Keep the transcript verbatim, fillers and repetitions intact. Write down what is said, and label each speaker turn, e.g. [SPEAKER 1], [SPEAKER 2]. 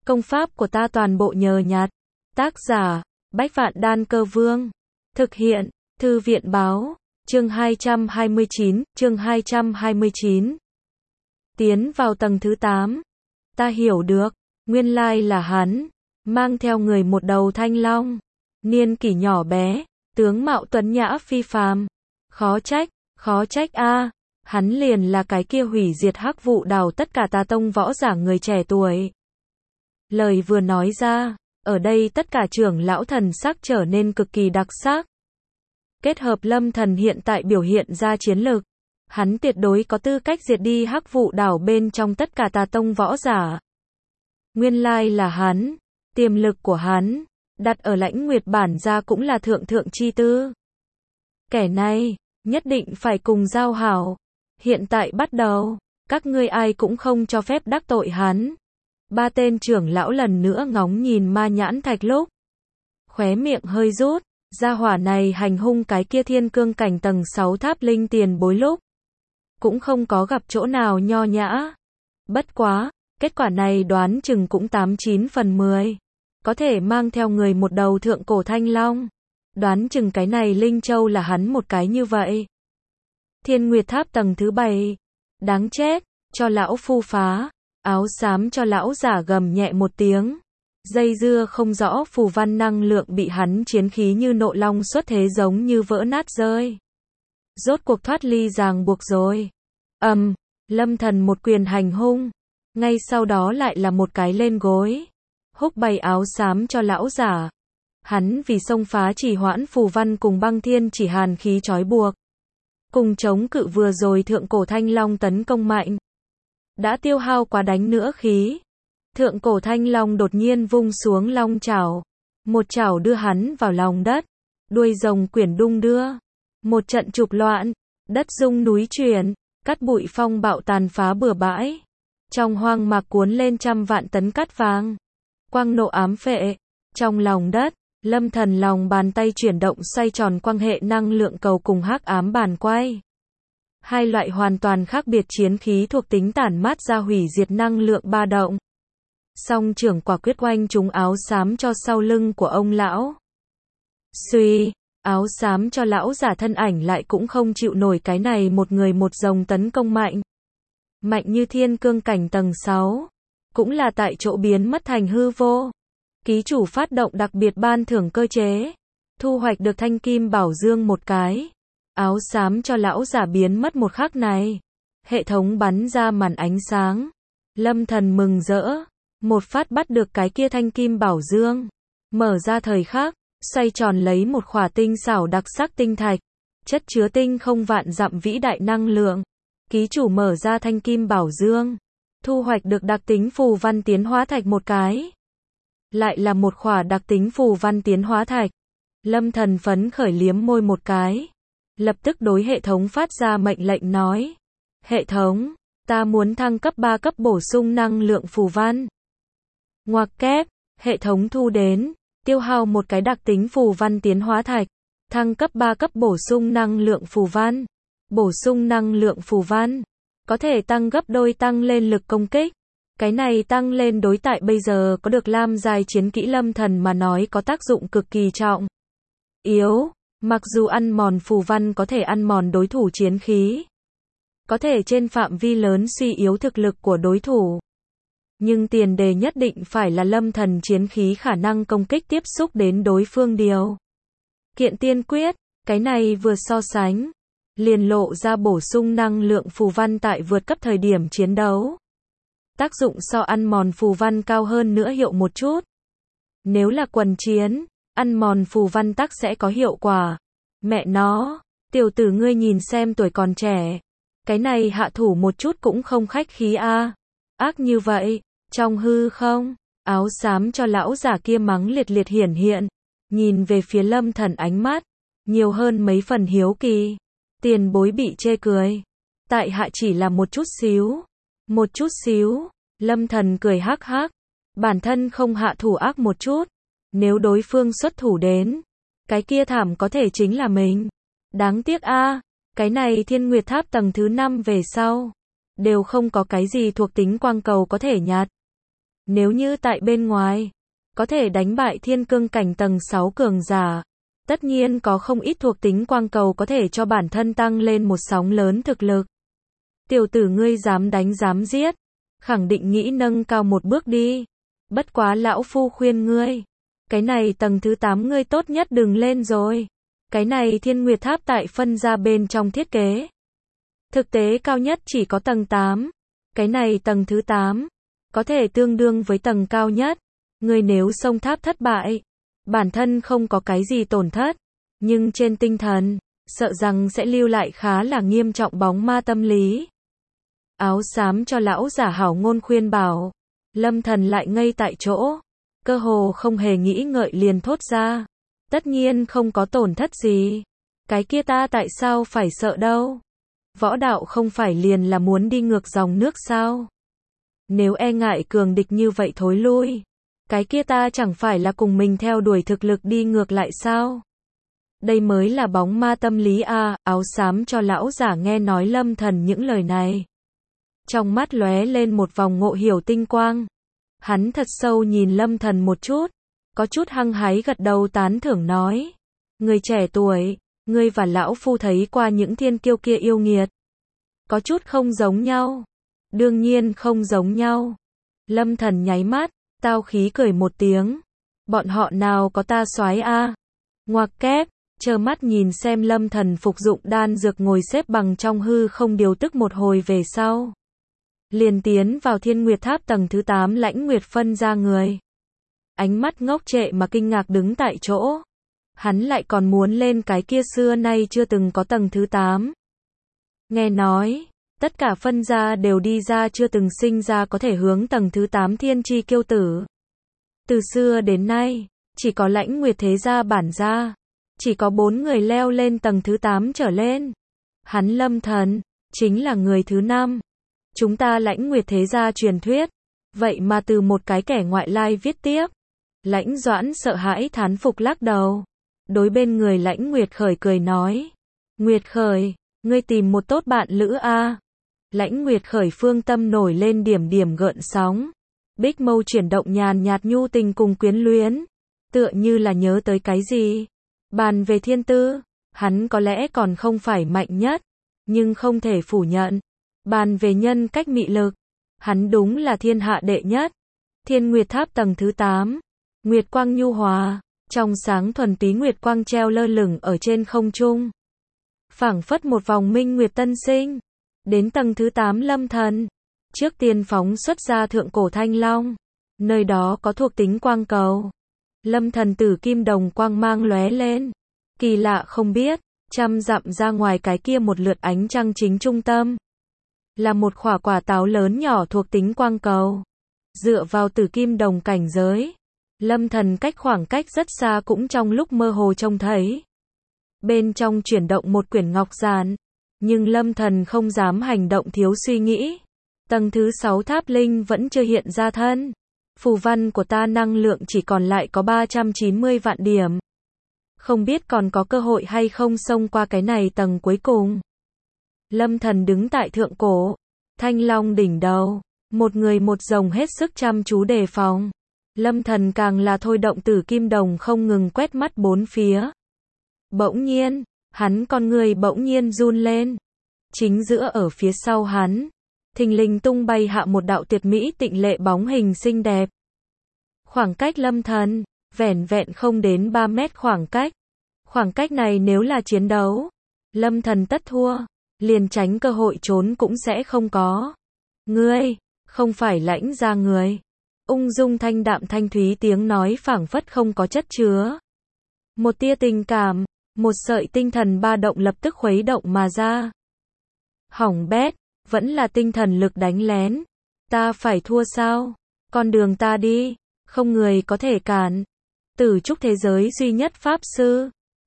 [SPEAKER 1] Công pháp của ta toàn bộ nhờ nhặt. Tác giả, Bách Vạn Đan Cơ Vương. Thực hiện, Thư viện Báo. Chương hai trăm hai mươi chín, chương hai trăm hai mươi chín. Tiến vào tầng thứ tám. Ta hiểu được, nguyên lai là hắn, mang theo người một đầu thanh long. Niên kỷ nhỏ bé, tướng mạo tuấn nhã phi phàm. Khó trách, khó trách a, hắn liền là cái kia hủy diệt hắc vụ đào tất cả tà tông võ giả người trẻ tuổi. Lời vừa nói ra, ở đây tất cả trưởng lão thần sắc trở nên cực kỳ đặc sắc. Kết hợp Lâm Thần hiện tại biểu hiện ra chiến lực, hắn tuyệt đối có tư cách diệt đi hắc vụ đảo bên trong tất cả tà tông võ giả. Nguyên lai là hắn, tiềm lực của hắn, đặt ở Lãnh Nguyệt bản gia cũng là thượng thượng chi tư. Kẻ này, nhất định phải cùng giao hảo. Hiện tại bắt đầu, các ngươi ai cũng không cho phép đắc tội hắn. Ba tên trưởng lão lần nữa ngóng nhìn Ma Nhãn Thạch Lúc. Khóe miệng hơi rút, gia hỏa này hành hung cái kia thiên cương cảnh tầng sáu tháp linh tiền bối lúc. Cũng không có gặp chỗ nào nho nhã. Bất quá, kết quả này đoán chừng cũng tám chín phần mười. Có thể mang theo người một đầu thượng cổ thanh long. Đoán chừng cái này Linh Châu là hắn một cái như vậy. Thiên Nguyệt Tháp tầng thứ bảy. Đáng chết, cho lão phu phá. Áo xám cho lão giả gầm nhẹ một tiếng. Dây dưa không rõ phù văn năng lượng bị hắn chiến khí như nộ long xuất thế giống như vỡ nát rơi. Rốt cuộc thoát ly ràng buộc rồi. Ầm, um, Lâm Thần một quyền hành hung. Ngay sau đó lại là một cái lên gối. Húc bày áo xám cho lão giả. Hắn vì xông phá chỉ hoãn phù văn cùng băng thiên chỉ hàn khí trói buộc. Cùng chống cự vừa rồi thượng cổ thanh long tấn công mạnh. Đã tiêu hao quá đánh nữa khí. Thượng cổ thanh long đột nhiên vung xuống long chảo. Một chảo đưa hắn vào lòng đất. Đuôi rồng quyển đung đưa. Một trận trục loạn. Đất rung núi chuyển. Cát bụi phong bạo tàn phá bừa bãi. Trong hoang mạc cuốn lên trăm vạn tấn cát vàng. Quang nộ ám phệ. Trong lòng đất, Lâm Thần lòng bàn tay chuyển động xoay tròn quang hệ năng lượng cầu cùng hắc ám bàn quay. Hai loại hoàn toàn khác biệt chiến khí thuộc tính tản mát ra hủy diệt năng lượng ba động. Song trưởng quả quyết oanh trúng áo xám cho sau lưng của ông lão. Suy, áo xám cho lão giả thân ảnh lại cũng không chịu nổi cái này một người một rồng tấn công mạnh. Mạnh như thiên cương cảnh tầng sáu. Cũng là tại chỗ biến mất thành hư vô. Ký chủ phát động đặc biệt ban thưởng cơ chế. Thu hoạch được thanh kim bảo dương một cái. Áo xám cho lão giả biến mất một khắc này. Hệ thống bắn ra màn ánh sáng. Lâm Thần mừng rỡ. Một phát bắt được cái kia thanh kim bảo dương. Mở ra thời khắc, xoay tròn lấy một khỏa tinh xảo đặc sắc tinh thạch. Chất chứa tinh không vạn dặm vĩ đại năng lượng. Ký chủ mở ra thanh kim bảo dương. Thu hoạch được đặc tính phù văn tiến hóa thạch một cái. Lại là một khỏa đặc tính phù văn tiến hóa thạch. Lâm Thần phấn khởi liếm môi một cái. Lập tức đối hệ thống phát ra mệnh lệnh nói. Hệ thống, ta muốn thăng cấp ba cấp bổ sung năng lượng phù văn. Ngoặc kép, hệ thống thu đến, tiêu hao một cái đặc tính phù văn tiến hóa thạch. Thăng cấp ba cấp bổ sung năng lượng phù văn. Bổ sung năng lượng phù văn. Có thể tăng gấp đôi tăng lên lực công kích. Cái này tăng lên đối tại bây giờ có được lam giai chiến kỹ Lâm Thần mà nói có tác dụng cực kỳ trọng. Yếu, mặc dù ăn mòn phù văn có thể ăn mòn đối thủ chiến khí. Có thể trên phạm vi lớn suy yếu thực lực của đối thủ. Nhưng tiền đề nhất định phải là Lâm Thần chiến khí khả năng công kích tiếp xúc đến đối phương điều. Kiện tiên quyết, cái này vừa so sánh. Liền lộ ra bổ sung năng lượng phù văn tại vượt cấp thời điểm chiến đấu. Tác dụng so ăn mòn phù văn cao hơn nữa hiệu một chút. Nếu là quần chiến, ăn mòn phù văn tắc sẽ có hiệu quả. Mẹ nó, tiểu tử ngươi nhìn xem tuổi còn trẻ. Cái này hạ thủ một chút cũng không khách khí a. À. Ác như vậy, trong hư không, áo xám cho lão giả kia mắng liệt liệt hiển hiện. Nhìn về phía Lâm Thần ánh mắt, nhiều hơn mấy phần hiếu kỳ. Tiền bối bị chê cười. Tại hạ chỉ là một chút xíu. Một chút xíu. Lâm Thần cười hắc hắc. Bản thân không hạ thủ ác một chút. Nếu đối phương xuất thủ đến. Cái kia thảm có thể chính là mình. Đáng tiếc a, à, cái này Thiên Nguyệt Tháp tầng thứ năm về sau. Đều không có cái gì thuộc tính quang cầu có thể nhặt. Nếu như tại bên ngoài, có thể đánh bại thiên cương cảnh tầng sáu cường giả, tất nhiên có không ít thuộc tính quang cầu có thể cho bản thân tăng lên một sóng lớn thực lực. Tiểu tử ngươi dám đánh dám giết, khẳng định nghĩ nâng cao một bước đi. Bất quá lão phu khuyên ngươi, cái này tầng thứ tám ngươi tốt nhất đừng lên rồi. Cái này Thiên Nguyệt Tháp tại phân ra bên trong thiết kế. Thực tế cao nhất chỉ có tầng tám. Cái này tầng thứ tám, có thể tương đương với tầng cao nhất. Ngươi nếu xông tháp thất bại, bản thân không có cái gì tổn thất, nhưng trên tinh thần, sợ rằng sẽ lưu lại khá là nghiêm trọng bóng ma tâm lý. Áo xám cho lão giả hảo ngôn khuyên bảo, Lâm Thần lại ngây tại chỗ, cơ hồ không hề nghĩ ngợi liền thốt ra, tất nhiên không có tổn thất gì, cái kia ta tại sao phải sợ đâu, võ đạo không phải liền là muốn đi ngược dòng nước sao, nếu e ngại cường địch như vậy thối lui, cái kia ta chẳng phải là cùng mình theo đuổi thực lực đi ngược lại sao. Đây mới là bóng ma tâm lý a. Áo xám cho lão giả nghe nói Lâm Thần những lời này, trong mắt lóe lên một vòng ngộ hiểu tinh quang. Hắn thật sâu nhìn Lâm Thần một chút, có chút hăng hái gật đầu tán thưởng nói, người trẻ tuổi, ngươi và lão phu thấy qua những thiên kiêu kia yêu nghiệt, có chút không giống nhau. Đương nhiên không giống nhau. Lâm Thần nháy mắt, tao khí cười một tiếng, bọn họ nào có ta soái a. Ngoặc kép, trơ mắt nhìn xem Lâm Thần phục dụng đan dược ngồi xếp bằng trong hư không điều tức một hồi về sau, liền tiến vào Thiên Nguyệt Tháp tầng thứ tám Lãnh Nguyệt phân ra người. Ánh mắt ngốc trệ mà kinh ngạc đứng tại chỗ. Hắn lại còn muốn lên cái kia xưa nay chưa từng có tầng thứ tám. Nghe nói, tất cả phân gia đều đi ra chưa từng sinh ra có thể hướng tầng thứ tám thiên chi kiêu tử. Từ xưa đến nay, chỉ có Lãnh Nguyệt thế gia bản gia, chỉ có bốn người leo lên tầng thứ tám trở lên. Hắn Lâm Thần, chính là người thứ năm. Chúng ta Lãnh Nguyệt thế gia truyền thuyết, vậy mà từ một cái kẻ ngoại lai viết tiếp. Lãnh Doãn sợ hãi thán phục lắc đầu. Đối bên người Lãnh Nguyệt Khởi cười nói, Nguyệt Khởi, ngươi tìm một tốt bạn lữ a. Lãnh Nguyệt Khởi phương tâm nổi lên điểm điểm gợn sóng. Bích mâu chuyển động nhàn nhạt nhu tình cùng quyến luyến. Tựa như là nhớ tới cái gì. Bàn về thiên tư, hắn có lẽ còn không phải mạnh nhất, nhưng không thể phủ nhận. Bàn về nhân cách mị lực, hắn đúng là thiên hạ đệ nhất. Thiên Nguyệt Tháp tầng thứ tám, Nguyệt quang nhu hòa, trong sáng thuần túy nguyệt quang treo lơ lửng ở trên không trung. Phảng phất một vòng minh nguyệt tân sinh. Đến tầng thứ tám Lâm Thần, trước tiên phóng xuất ra thượng cổ thanh long, nơi đó có thuộc tính quang cầu. Lâm Thần tử kim đồng quang mang lóe lên. Kỳ lạ không biết, trăm dặm ra ngoài cái kia một lượt ánh trăng chính trung tâm, là một khỏa quả táo lớn nhỏ thuộc tính quang cầu. Dựa vào tử kim đồng cảnh giới, Lâm Thần cách khoảng cách rất xa cũng trong lúc mơ hồ trông thấy. Bên trong chuyển động một quyển ngọc giản, nhưng Lâm Thần không dám hành động thiếu suy nghĩ. Tầng thứ sáu tháp linh vẫn chưa hiện ra thân. Phù văn của ta năng lượng chỉ còn lại có ba trăm chín mươi vạn điểm. Không biết còn có cơ hội hay không xông qua cái này tầng cuối cùng. Lâm Thần đứng tại thượng cổ, thanh long đỉnh đầu, một người một rồng hết sức chăm chú đề phòng. Lâm Thần càng là thôi động tử kim đồng không ngừng quét mắt bốn phía. Bỗng nhiên, hắn con người bỗng nhiên run lên. Chính giữa ở phía sau hắn, thình lình tung bay hạ một đạo tuyệt mỹ tịnh lệ bóng hình xinh đẹp. Khoảng cách Lâm Thần, vẻn vẹn không đến ba mét khoảng cách. Khoảng cách này nếu là chiến đấu, Lâm Thần tất thua, liền tránh cơ hội trốn cũng sẽ không có. Ngươi, không phải Lãnh gia người. Ung dung thanh đạm thanh thúy tiếng nói phảng phất không có chất chứa. Một tia tình cảm, một sợi tinh thần ba động lập tức khuấy động mà ra. Hỏng bét, vẫn là tinh thần lực đánh lén. Ta phải thua sao? Con đường ta đi, không người có thể cản. Tử trúc thế giới duy nhất pháp sư,